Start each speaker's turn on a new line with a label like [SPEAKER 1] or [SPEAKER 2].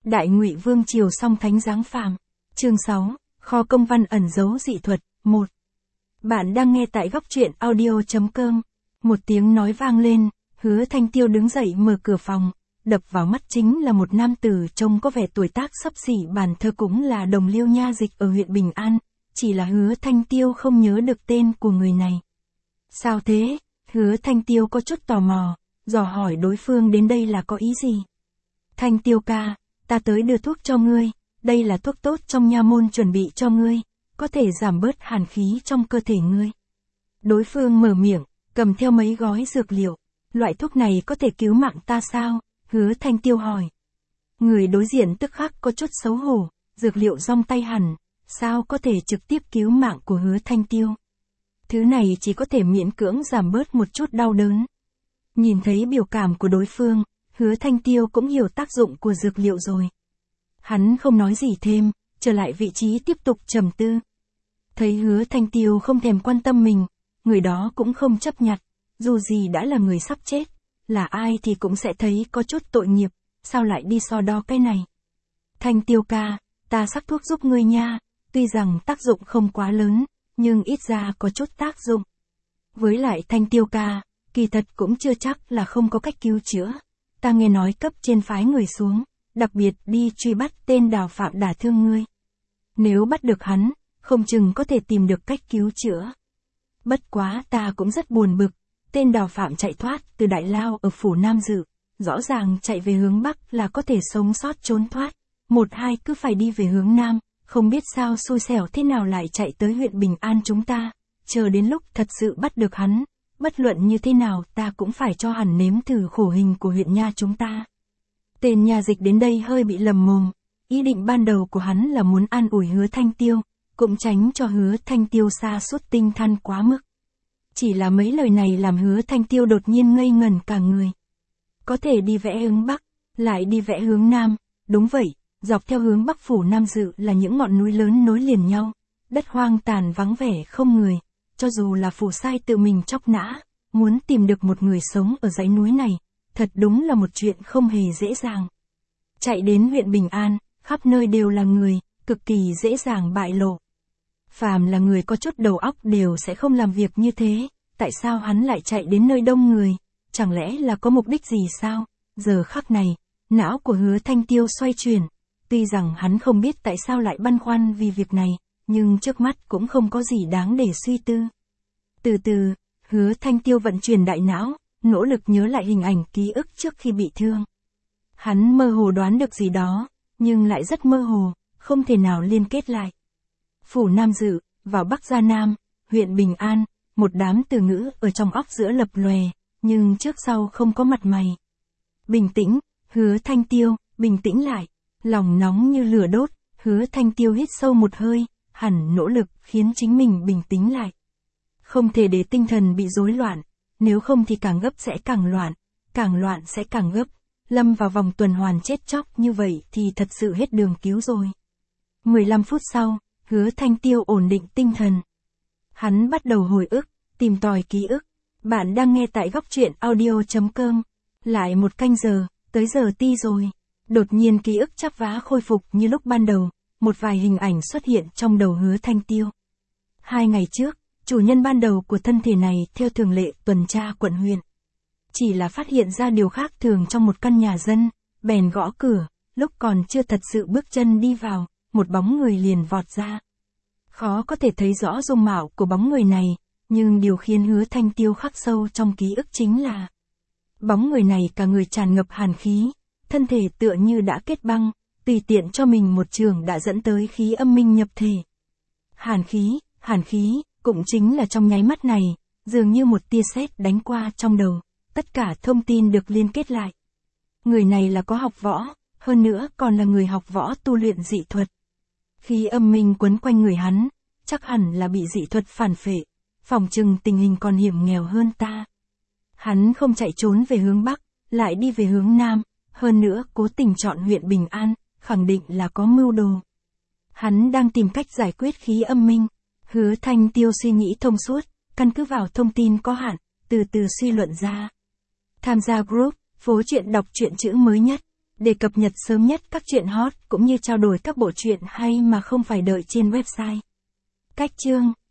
[SPEAKER 1] Đại Ngụy Vương triều song thánh giáng phàm. Chương 6, kho công văn ẩn giấu dị thuật, 1. Bạn đang nghe tại góc truyện audio.com. Một tiếng nói vang lên, Hứa Thanh Tiêu đứng dậy mở cửa phòng, đập vào mắt chính là một nam tử trông có vẻ tuổi tác xấp xỉ bản thơ cũng là đồng liêu nha dịch ở huyện Bình An, chỉ là Hứa Thanh Tiêu không nhớ được tên của người này. Sao thế? Hứa Thanh Tiêu có chút tò mò, dò hỏi đối phương đến đây là có ý gì? Thanh Tiêu ca, ta tới đưa thuốc cho ngươi, đây là thuốc tốt trong nha môn chuẩn bị cho ngươi, có thể giảm bớt hàn khí trong cơ thể ngươi. Đối phương mở miệng, cầm theo mấy gói dược liệu, loại thuốc này có thể cứu mạng ta sao? Hứa Thanh Tiêu hỏi. Người đối diện tức khắc có chút xấu hổ, dược liệu rong tay hẳn, sao có thể trực tiếp cứu mạng của Hứa Thanh Tiêu? Thứ này chỉ có thể miễn cưỡng giảm bớt một chút đau đớn. Nhìn thấy biểu cảm của đối phương, Hứa Thanh Tiêu cũng hiểu tác dụng của dược liệu rồi. Hắn không nói gì thêm, trở lại vị trí tiếp tục trầm tư. Thấy Hứa Thanh Tiêu không thèm quan tâm mình, người đó cũng không chấp nhặt, dù gì đã là người sắp chết, là ai thì cũng sẽ thấy có chút tội nghiệp, sao lại đi so đo cái này. Thanh Tiêu ca, ta sắc thuốc giúp ngươi nha, tuy rằng tác dụng không quá lớn, nhưng ít ra có chút tác dụng. Với lại Thanh Tiêu ca, kỳ thật cũng chưa chắc là không có cách cứu chữa. Ta nghe nói cấp trên phái người xuống, đặc biệt đi truy bắt tên đào phạm đả thương ngươi. Nếu bắt được hắn, không chừng có thể tìm được cách cứu chữa. Bất quá ta cũng rất buồn bực, tên đào phạm chạy thoát từ đại lao ở phủ Nam Dự, rõ ràng chạy về hướng Bắc là có thể sống sót trốn thoát, một hai cứ phải đi về hướng Nam, không biết sao xui xẻo thế nào lại chạy tới huyện Bình An chúng ta, chờ đến lúc thật sự bắt được hắn, bất luận như thế nào ta cũng phải cho hắn nếm thử khổ hình của huyện nha chúng ta. Tên nha dịch đến đây hơi bị lầm mồm, ý định ban đầu của hắn là muốn an ủi Hứa Thanh Tiêu, cũng tránh cho Hứa Thanh Tiêu sa sút tinh thần quá mức. Chỉ là mấy lời này làm Hứa Thanh Tiêu đột nhiên ngây ngẩn cả người. Có thể đi vẽ hướng Bắc, lại đi vẽ hướng Nam, đúng vậy, dọc theo hướng Bắc phủ Nam Dự là những ngọn núi lớn nối liền nhau, đất hoang tàn vắng vẻ không người, cho dù là phủ sai tự mình chóc nã, muốn tìm được một người sống ở dãy núi này, thật đúng là một chuyện không hề dễ dàng. Chạy đến huyện Bình An, khắp nơi đều là người, cực kỳ dễ dàng bại lộ. Phàm là người có chút đầu óc đều sẽ không làm việc như thế, tại sao hắn lại chạy đến nơi đông người, chẳng lẽ là có mục đích gì sao? Giờ khắc này, não của Hứa Thanh Tiêu xoay chuyển, tuy rằng hắn không biết tại sao lại băn khoăn vì việc này, nhưng trước mắt cũng không có gì đáng để suy tư. Từ từ, Hứa Thanh Tiêu vận chuyển đại não, nỗ lực nhớ lại hình ảnh ký ức trước khi bị thương. Hắn mơ hồ đoán được gì đó, nhưng lại rất mơ hồ, không thể nào liên kết lại. Phủ Nam Dự, vào Bắc Gia Nam, huyện Bình An, một đám từ ngữ ở trong óc giữa lập lòe, nhưng trước sau không có mặt mày. Bình tĩnh, Hứa Thanh Tiêu, bình tĩnh lại, lòng nóng như lửa đốt, Hứa Thanh Tiêu hít sâu một hơi, hẳn nỗ lực khiến chính mình bình tĩnh lại. Không thể để tinh thần bị rối loạn, nếu không thì càng gấp sẽ càng loạn sẽ càng gấp, lâm vào vòng tuần hoàn chết chóc như vậy thì thật sự hết đường cứu rồi. 15 phút sau, Hứa Thanh Tiêu ổn định tinh thần. Hắn bắt đầu hồi ức, tìm tòi ký ức. Bạn đang nghe tại góc truyện audio.com. Lại một canh giờ, tới giờ ti rồi. Đột nhiên ký ức chắp vá khôi phục như lúc ban đầu, một vài hình ảnh xuất hiện trong đầu Hứa Thanh Tiêu. 2 ngày trước, chủ nhân ban đầu của thân thể này theo thường lệ tuần tra quận huyện. Chỉ là phát hiện ra điều khác thường trong một căn nhà dân, bèn gõ cửa, lúc còn chưa thật sự bước chân đi vào, một bóng người liền vọt ra. Khó có thể thấy rõ dung mạo của bóng người này, nhưng điều khiến Hứa Thanh Tiêu khắc sâu trong ký ức chính là bóng người này cả người tràn ngập hàn khí, thân thể tựa như đã kết băng, tùy tiện cho mình một trường đã dẫn tới khí âm minh nhập thể. Hàn khí, cũng chính là trong nháy mắt này, dường như một tia sét đánh qua trong đầu, tất cả thông tin được liên kết lại. Người này là có học võ, hơn nữa còn là người học võ tu luyện dị thuật. Khí âm minh quấn quanh người hắn, chắc hẳn là bị dị thuật phản phệ, phỏng chừng tình hình còn hiểm nghèo hơn ta. Hắn không chạy trốn về hướng Bắc, lại đi về hướng Nam, hơn nữa cố tình chọn huyện Bình An, khẳng định là có mưu đồ. Hắn đang tìm cách giải quyết khí âm minh. Hứa Thanh Tiêu suy nghĩ thông suốt, căn cứ vào thông tin có hạn, từ từ suy luận ra. Tham gia group, phố truyện đọc truyện chữ mới nhất. để cập nhật sớm nhất các truyện hot cũng như trao đổi các bộ truyện hay mà không phải đợi trên website. Cách chương